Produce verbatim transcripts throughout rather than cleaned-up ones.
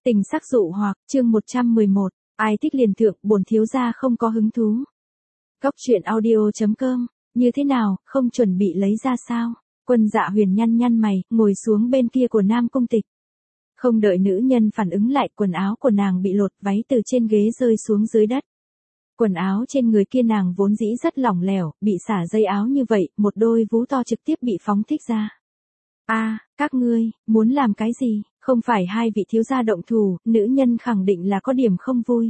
Tình sắc dụ hoặc, chương một trăm mười một, ai thích liền thượng, bổn thiếu gia không có hứng thú. Góc truyện audio chấm com, như thế nào, không chuẩn bị lấy ra sao? Quân Dạ Huyền nhăn nhăn mày, ngồi xuống bên kia của Nam Cung Tịch. Không đợi nữ nhân phản ứng lại, quần áo của nàng bị lột, váy từ trên ghế rơi xuống dưới đất. Quần áo trên người kia nàng vốn dĩ rất lỏng lẻo, bị xả dây áo như vậy, một đôi vú to trực tiếp bị phóng thích ra. A, à, các ngươi, muốn làm cái gì? Không phải hai vị thiếu gia động thủ, nữ nhân khẳng định là có điểm không vui.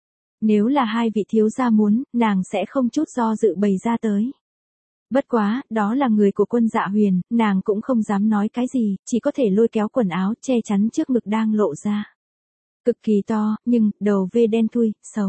Nếu là hai vị thiếu gia muốn, nàng sẽ không chút do dự bày ra tới. Bất quá, đó là người của Quân Dạ Huyền, nàng cũng không dám nói cái gì, chỉ có thể lôi kéo quần áo che chắn trước ngực đang lộ ra. Cực kỳ to, nhưng, đầu vê đen thui, xấu.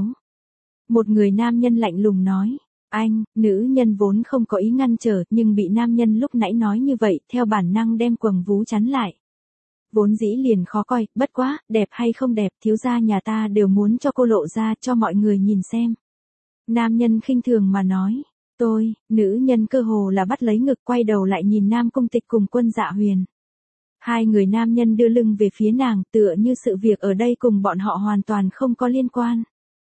Một người nam nhân lạnh lùng nói, anh, nữ nhân vốn không có ý ngăn trở, nhưng bị nam nhân lúc nãy nói như vậy, theo bản năng đem quầng vú chắn lại. Vốn dĩ liền khó coi, bất quá, đẹp hay không đẹp, thiếu gia nhà ta đều muốn cho cô lộ ra cho mọi người nhìn xem. Nam nhân khinh thường mà nói, tôi, nữ nhân cơ hồ là bắt lấy ngực quay đầu lại nhìn Nam Cung Tịch cùng Quân Dạ Huyền. Hai người nam nhân đưa lưng về phía nàng, tựa như sự việc ở đây cùng bọn họ hoàn toàn không có liên quan.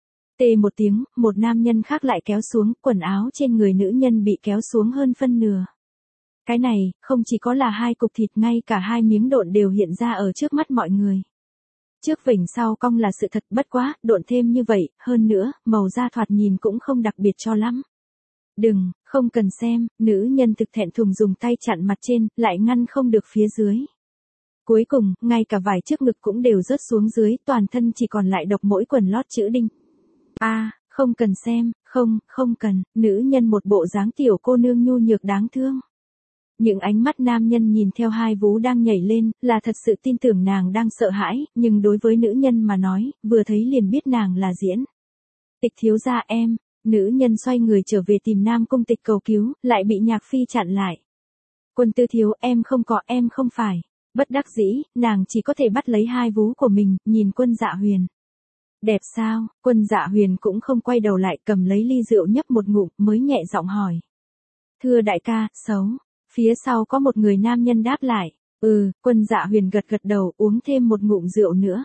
Tê một tiếng, một nam nhân khác lại kéo xuống, quần áo trên người nữ nhân bị kéo xuống hơn phân nửa. Cái này, không chỉ có là hai cục thịt, ngay cả hai miếng độn đều hiện ra ở trước mắt mọi người. Trước vỉnh sau cong là sự thật, bất quá, độn thêm như vậy, hơn nữa, màu da thoạt nhìn cũng không đặc biệt cho lắm. Đừng, không cần xem, nữ nhân thực thẹn thùng dùng tay chặn mặt trên, lại ngăn không được phía dưới. Cuối cùng, ngay cả vải trước ngực cũng đều rớt xuống dưới, toàn thân chỉ còn lại độc mỗi quần lót chữ đinh. A, à, không cần xem, không, không cần, nữ nhân một bộ dáng tiểu cô nương nhu nhược đáng thương. Những ánh mắt nam nhân nhìn theo hai vú đang nhảy lên, là thật sự tin tưởng nàng đang sợ hãi, nhưng đối với nữ nhân mà nói, vừa thấy liền biết nàng là diễn. Tịch thiếu gia em, nữ nhân xoay người trở về tìm Nam Cung Tịch cầu cứu, lại bị Nhạc Phi chặn lại. Quân tư thiếu, em không có, em không phải. Bất đắc dĩ, nàng chỉ có thể bắt lấy hai vú của mình, nhìn Quân Dạ Huyền. Đẹp sao? Quân Dạ Huyền cũng không quay đầu lại, cầm lấy ly rượu nhấp một ngụm, mới nhẹ giọng hỏi. Thưa đại ca, xấu. Phía sau có một người nam nhân đáp lại, ừ, Quân Dạ Huyền gật gật đầu, uống thêm một ngụm rượu nữa.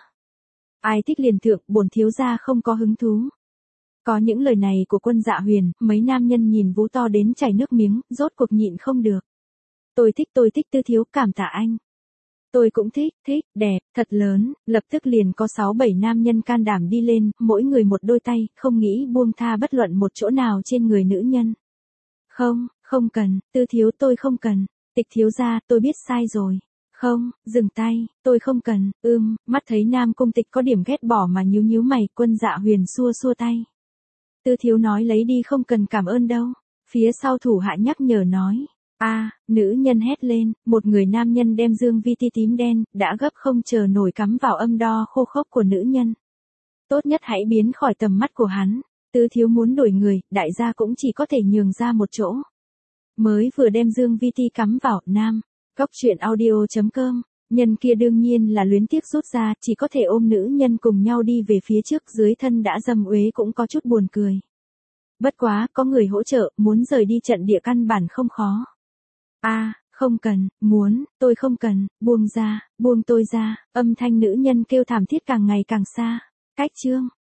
Ai thích liền thượng, bổn thiếu gia không có hứng thú. Có những lời này của Quân Dạ Huyền, mấy nam nhân nhìn vú to đến chảy nước miếng, rốt cuộc nhịn không được. Tôi thích tôi thích tư thiếu, cảm tạ anh. Tôi cũng thích, thích, đẹp, thật lớn, lập tức liền có sáu bảy nam nhân can đảm đi lên, mỗi người một đôi tay, không nghĩ buông tha bất luận một chỗ nào trên người nữ nhân. Không, không cần, tư thiếu tôi không cần, tịch thiếu gia tôi biết sai rồi. Không, dừng tay, tôi không cần, ưm, mắt thấy Nam Cung Tịch có điểm ghét bỏ mà nhíu nhíu mày, Quân Dạ Huyền xua xua tay. Tư thiếu nói lấy đi không cần cảm ơn đâu. Phía sau thủ hạ nhắc nhở nói. A, à, nữ nhân hét lên, một người nam nhân đem dương vi ti tím đen, đã gấp không chờ nổi cắm vào âm đo khô khốc của nữ nhân. Tốt nhất hãy biến khỏi tầm mắt của hắn. Tứ thiếu muốn đuổi người, đại gia cũng chỉ có thể nhường ra một chỗ. Mới vừa đem dương vi ti cắm vào, nam. Góc truyện audio chấm com, nhân kia đương nhiên là luyến tiếc rút ra, chỉ có thể ôm nữ nhân cùng nhau đi về phía trước, dưới thân đã dầm uế cũng có chút buồn cười. Bất quá, có người hỗ trợ, muốn rời đi trận địa căn bản không khó. A, à, không cần, muốn, tôi không cần, buông ra, buông tôi ra, âm thanh nữ nhân kêu thảm thiết càng ngày càng xa. Cách chương.